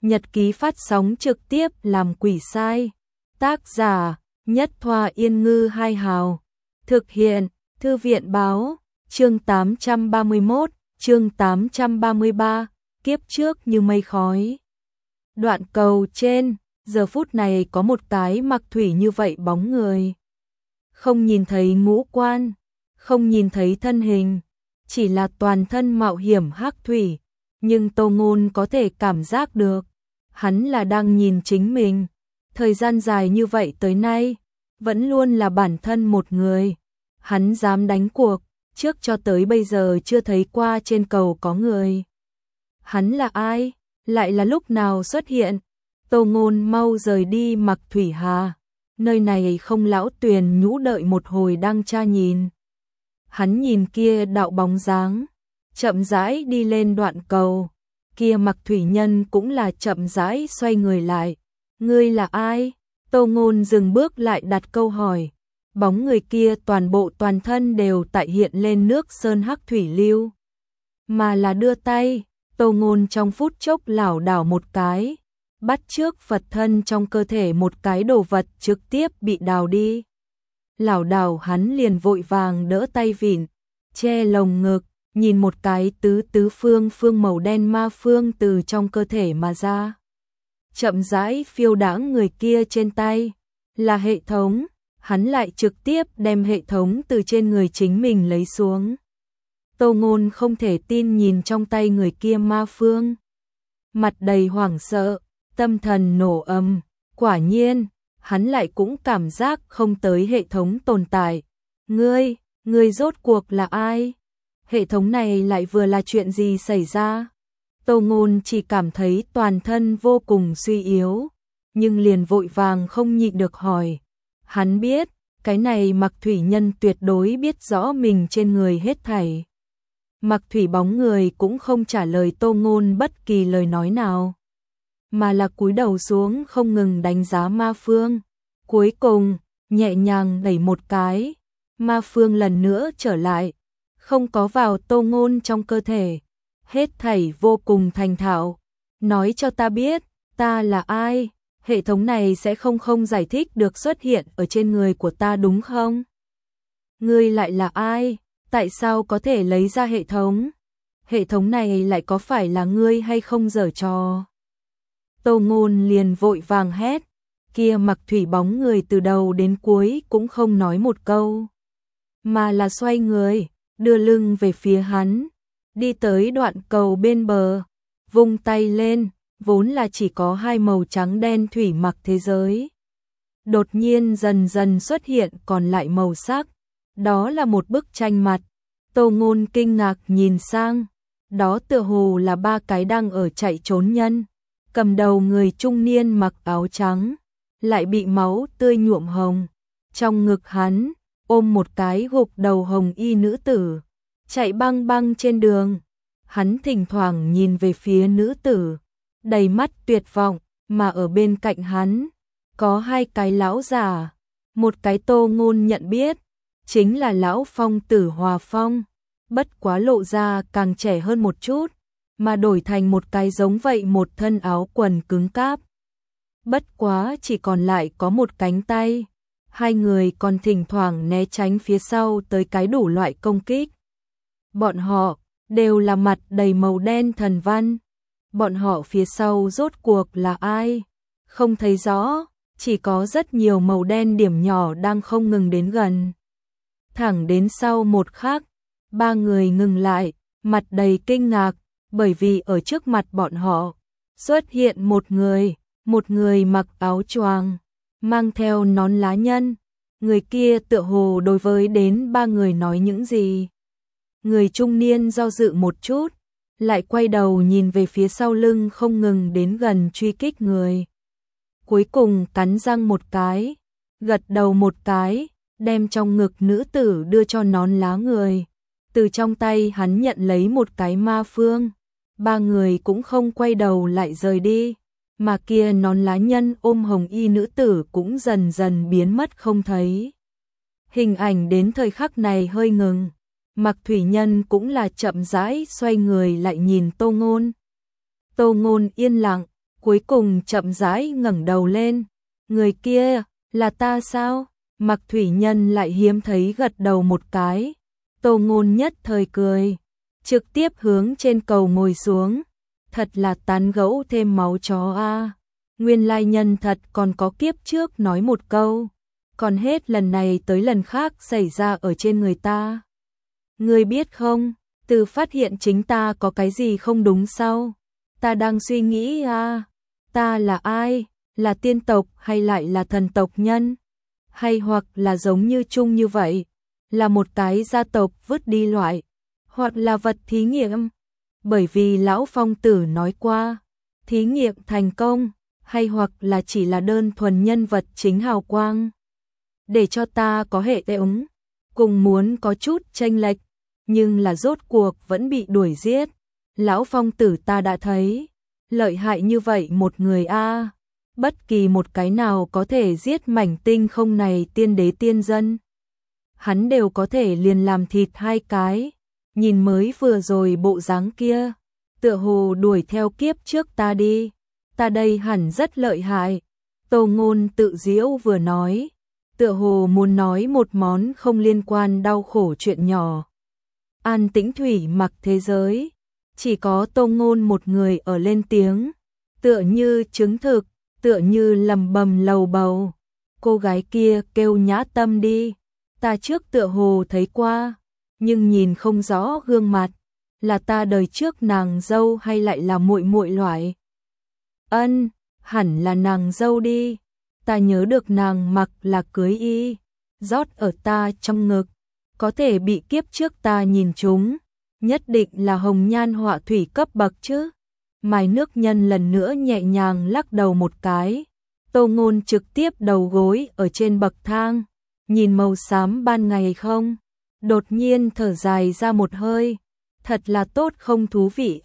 Nhật ký phát sóng trực tiếp làm quỷ sai. Tác giả Nhất Thoa Yên Ngư Hai Hào. Thực hiện Thư viện Báo. Chương 831, chương 833, kiếp trước như mây khói. Đoạn cầu trên, giờ phút này có một cái mặc thủy như vậy bóng người. Không nhìn thấy ngũ quan, không nhìn thấy thân hình, chỉ là toàn thân mạo hiểm hắc thủy, nhưng Tô Ngôn có thể cảm giác được, hắn là đang nhìn chính mình. Thời gian dài như vậy tới nay, vẫn luôn là bản thân một người. Hắn dám đánh cuộc, trước cho tới bây giờ chưa thấy qua trên cầu có người. Hắn là ai? Lại là lúc nào xuất hiện? Tô Ngôn mau rời đi Mặc Thủy Hà. Nơi này không lão Tuyền nhũ đợi một hồi đang tra nhìn. Hắn nhìn kia đạo bóng dáng, chậm rãi đi lên đoạn cầu. Kia Mặc Thủy Nhân cũng là chậm rãi xoay người lại. Ngươi là ai? Tô Ngôn dừng bước lại đặt câu hỏi. Bóng người kia toàn thân đều tại hiện lên nước sơn hắc thủy lưu. Mà là đưa tay, Tô Ngôn trong phút chốc lảo đảo một cái, bắt trước Phật thân trong cơ thể một cái đồ vật trực tiếp bị đào đi. Lảo đảo hắn liền vội vàng đỡ tay vịn, che lồng ngực, nhìn một cái tứ phương màu đen ma phương từ trong cơ thể mà ra. Chậm rãi phiêu đãng người kia trên tay, là hệ thống. Hắn lại trực tiếp đem hệ thống từ trên người chính mình lấy xuống. Tô Ngôn không thể tin nhìn trong tay người kia ma phương. Mặt đầy hoảng sợ, tâm thần nổ ầm. Quả nhiên, hắn lại cũng cảm giác không tới hệ thống tồn tại. Ngươi rốt cuộc là ai? Hệ thống này lại vừa là chuyện gì xảy ra? Tô Ngôn chỉ cảm thấy toàn thân vô cùng suy yếu, nhưng liền vội vàng không nhịn được hỏi. Hắn biết, cái này Mặc Thủy Nhân tuyệt đối biết rõ mình trên người hết thảy. Mặc Thủy bóng người cũng không trả lời Tô Ngôn bất kỳ lời nói nào, mà là cúi đầu xuống không ngừng đánh giá ma phương. Cuối cùng, nhẹ nhàng đẩy một cái, ma phương lần nữa trở lại, không có vào Tô Ngôn trong cơ thể. Hết thảy vô cùng thành thạo. Nói cho ta biết, ta là ai? Hệ thống này sẽ không giải thích được xuất hiện ở trên người của ta đúng không? Ngươi lại là ai? Tại sao có thể lấy ra hệ thống? Hệ thống này lại có phải là ngươi hay không giở trò? Tô Ngôn liền vội vàng hét, kia Mặc Thủy bóng người từ đầu đến cuối cũng không nói một câu, mà là xoay người, đưa lưng về phía hắn, đi tới đoạn cầu bên bờ, vung tay lên. Vốn là chỉ có hai màu trắng đen thủy mặc thế giới, đột nhiên dần dần xuất hiện còn lại màu sắc. Đó là một bức tranh mặt. Tô Ngôn kinh ngạc nhìn sang, đó tựa hồ là ba cái đang ở chạy trốn nhân. Cầm đầu người trung niên mặc áo trắng, lại bị máu tươi nhuộm hồng. Trong ngực hắn, ôm một cái gục đầu hồng y nữ tử, chạy băng trên đường. Hắn thỉnh thoảng nhìn về phía nữ tử, đầy mắt tuyệt vọng, mà ở bên cạnh hắn, có hai cái lão già. Một cái Tô Ngôn nhận biết, chính là lão Phong Tử Hòa Phong, bất quá lộ ra càng trẻ hơn một chút, mà đổi thành một cái giống vậy một thân áo quần cứng cáp. Bất quá chỉ còn lại có một cánh tay, hai người còn thỉnh thoảng né tránh phía sau tới cái đủ loại công kích. Bọn họ đều là mặt đầy màu đen thần văn. Bọn họ phía sau rốt cuộc là ai? Không thấy rõ, chỉ có rất nhiều màu đen điểm nhỏ đang không ngừng đến gần. Thẳng đến sau một khắc, ba người ngừng lại, mặt đầy kinh ngạc, bởi vì ở trước mặt bọn họ xuất hiện một người mặc áo choàng, mang theo nón lá nhân. Người kia tựa hồ đối với đến ba người nói những gì. Người trung niên do dự một chút, lại quay đầu nhìn về phía sau lưng không ngừng đến gần truy kích người. Cuối cùng cắn răng một cái, gật đầu một cái, đem trong ngực nữ tử đưa cho nón lá người. Từ trong tay hắn nhận lấy một cái ma phương. Ba người cũng không quay đầu lại rời đi, mà kia nón lá nhân ôm hồng y nữ tử cũng dần dần biến mất không thấy. Hình ảnh đến thời khắc này hơi ngừng. Mặc Thủy Nhân cũng là chậm rãi xoay người lại nhìn Tô Ngôn. Tô Ngôn yên lặng, cuối cùng chậm rãi ngẩng đầu lên. Người kia, là ta sao? Mặc Thủy Nhân lại hiếm thấy gật đầu một cái. Tô Ngôn nhất thời cười, trực tiếp hướng trên cầu ngồi xuống. Thật là tán gẫu thêm máu chó a. Nguyên lai nhân thật còn có kiếp trước nói một câu, còn hết lần này tới lần khác xảy ra ở trên người ta. Ngươi biết không, từ phát hiện chính ta có cái gì không đúng sau, ta đang suy nghĩ ta là ai, là tiên tộc hay lại là thần tộc nhân, hay hoặc là giống như chung như vậy, là một cái gia tộc vứt đi loại, hoặc là vật thí nghiệm. Bởi vì lão Phong Tử nói qua, thí nghiệm thành công, hay hoặc là chỉ là đơn thuần nhân vật chính hào quang. Để cho ta có hệ ứng, cùng muốn có chút chênh lệch, nhưng là rốt cuộc vẫn bị đuổi giết. Lão Phong Tử ta đã thấy, lợi hại như vậy một người bất kỳ một cái nào có thể giết mảnh tinh không này tiên đế tiên dân, hắn đều có thể liền làm thịt hai cái. Nhìn mới vừa rồi bộ dáng kia, tựa hồ đuổi theo kiếp trước ta đi, ta đây hẳn rất lợi hại. Tô Ngôn tự giễu vừa nói, tựa hồ muốn nói một món không liên quan đau khổ chuyện nhỏ. An tĩnh thủy mặc thế giới, chỉ có Tô Ngôn một người ở lên tiếng, tựa như chứng thực, tựa như lầm bầm lầu bầu. Cô gái kia kêu Nhã Tâm đi, ta trước tựa hồ thấy qua, nhưng nhìn không rõ gương mặt, là ta đời trước nàng dâu hay lại là muội muội loại. Ân, hẳn là nàng dâu đi, ta nhớ được nàng mặc là cưới y, rót ở ta trong ngực, có thể bị kiếp trước ta nhìn trúng, nhất định là hồng nhan họa thủy cấp bậc chứ. Mai Nước Nhân lần nữa nhẹ nhàng lắc đầu một cái. Tô Ngôn trực tiếp đầu gối ở trên bậc thang, nhìn màu xám ban ngày không, đột nhiên thở dài ra một hơi, thật là tốt không thú vị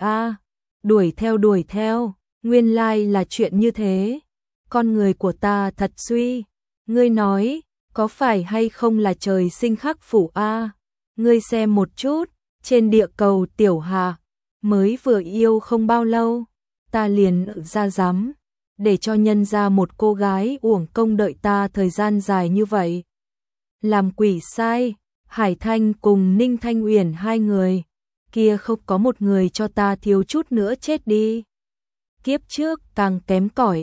đuổi theo, nguyên lai là chuyện như thế. Con người của ta thật suy, ngươi nói, có phải hay không là trời sinh khắc phủ ngươi xem một chút, trên địa cầu Tiểu Hà, mới vừa yêu không bao lâu, ta liền ra dám, để cho nhân ra một cô gái uổng công đợi ta thời gian dài như vậy. Làm quỷ sai, Hải Thanh cùng Ninh Thanh Uyển hai người, kia không có một người cho ta thiếu chút nữa chết đi. Kiếp trước càng kém cỏi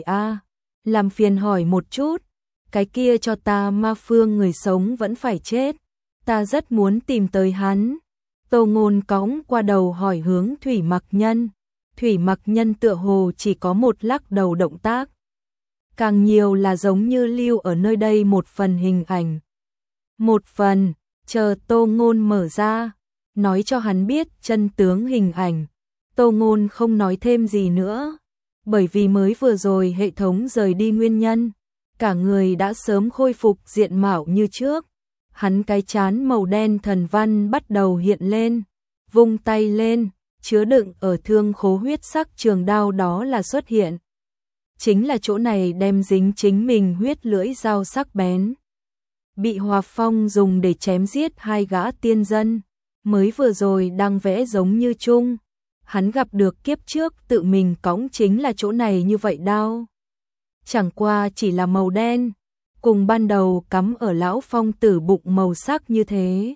làm phiền hỏi một chút, cái kia cho ta ma phương người sống vẫn phải chết, ta rất muốn tìm tới hắn. Tô Ngôn cõng qua đầu hỏi hướng Thủy Mặc Nhân. Thủy Mặc Nhân tựa hồ chỉ có một lắc đầu động tác, càng nhiều là giống như lưu ở nơi đây một phần hình ảnh. Một phần, chờ Tô Ngôn mở ra, nói cho hắn biết chân tướng hình ảnh. Tô Ngôn không nói thêm gì nữa, bởi vì mới vừa rồi hệ thống rời đi nguyên nhân, cả người đã sớm khôi phục diện mạo như trước. Hắn cái trán màu đen thần văn bắt đầu hiện lên, vung tay lên, chứa đựng ở thương khố huyết sắc trường đao đó là xuất hiện. Chính là chỗ này đem dính chính mình huyết lưỡi dao sắc bén, bị Hòa Phong dùng để chém giết hai gã tiên dân, mới vừa rồi đang vẽ giống như chung. Hắn gặp được kiếp trước tự mình cõng chính là chỗ này như vậy đao. Chẳng qua chỉ là màu đen, cùng ban đầu cắm ở lão Phong Tử bụng màu sắc như thế.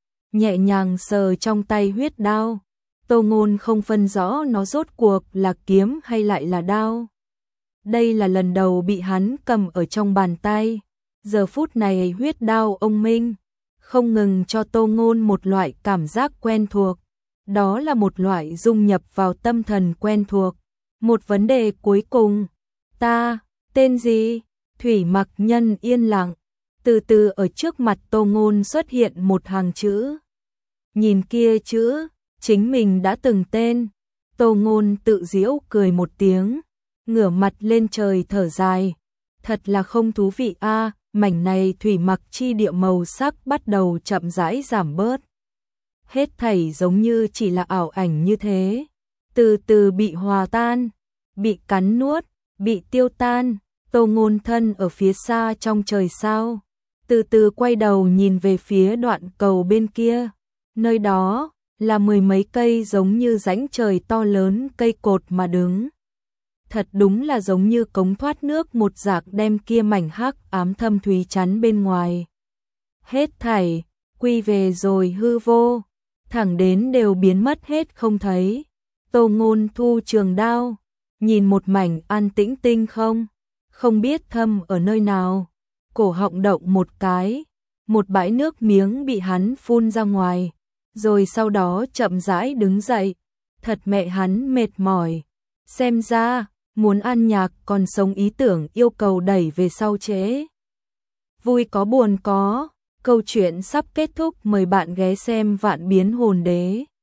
Nhẹ nhàng sờ trong tay huyết đao, Tô Ngôn không phân rõ nó rốt cuộc là kiếm hay lại là đao. Đây là lần đầu bị hắn cầm ở trong bàn tay. Giờ phút này huyết đao ông minh, không ngừng cho Tô Ngôn một loại cảm giác quen thuộc. Đó là một loại dung nhập vào tâm thần quen thuộc. Một vấn đề cuối cùng, ta, tên gì? Thủy Mặc Nhân yên lặng, từ từ ở trước mặt Tô Ngôn xuất hiện một hàng chữ. Nhìn kia chữ, chính mình đã từng tên. Tô Ngôn tự giễu cười một tiếng, ngửa mặt lên trời thở dài. Thật là không thú vị mảnh này thủy mặc chi địa màu sắc bắt đầu chậm rãi giảm bớt. Hết thảy giống như chỉ là ảo ảnh như thế, từ từ bị hòa tan, bị cắn nuốt, bị tiêu tan. Tô Ngôn thân ở phía xa trong trời sao, từ từ quay đầu nhìn về phía đoạn cầu bên kia, nơi đó là mười mấy cây giống như rãnh trời to lớn cây cột mà đứng. thật đúng là giống như cống thoát nước một rạc đem kia mảnh hắc ám thâm thúy chắn bên ngoài. Hết thảy, quy về rồi hư vô, thẳng đến đều biến mất hết không thấy. Tô Ngôn thu trường đao, nhìn một mảnh an tĩnh tinh không biết thâm ở nơi nào, cổ họng động một cái, một bãi nước miếng bị hắn phun ra ngoài, rồi sau đó chậm rãi đứng dậy, thật mẹ hắn mệt mỏi, xem ra, muốn ăn nhạc còn sống ý tưởng yêu cầu đẩy về sau trễ. Vui có buồn có, câu chuyện sắp kết thúc, mời bạn ghé xem Vạn Biến Hồn Đế.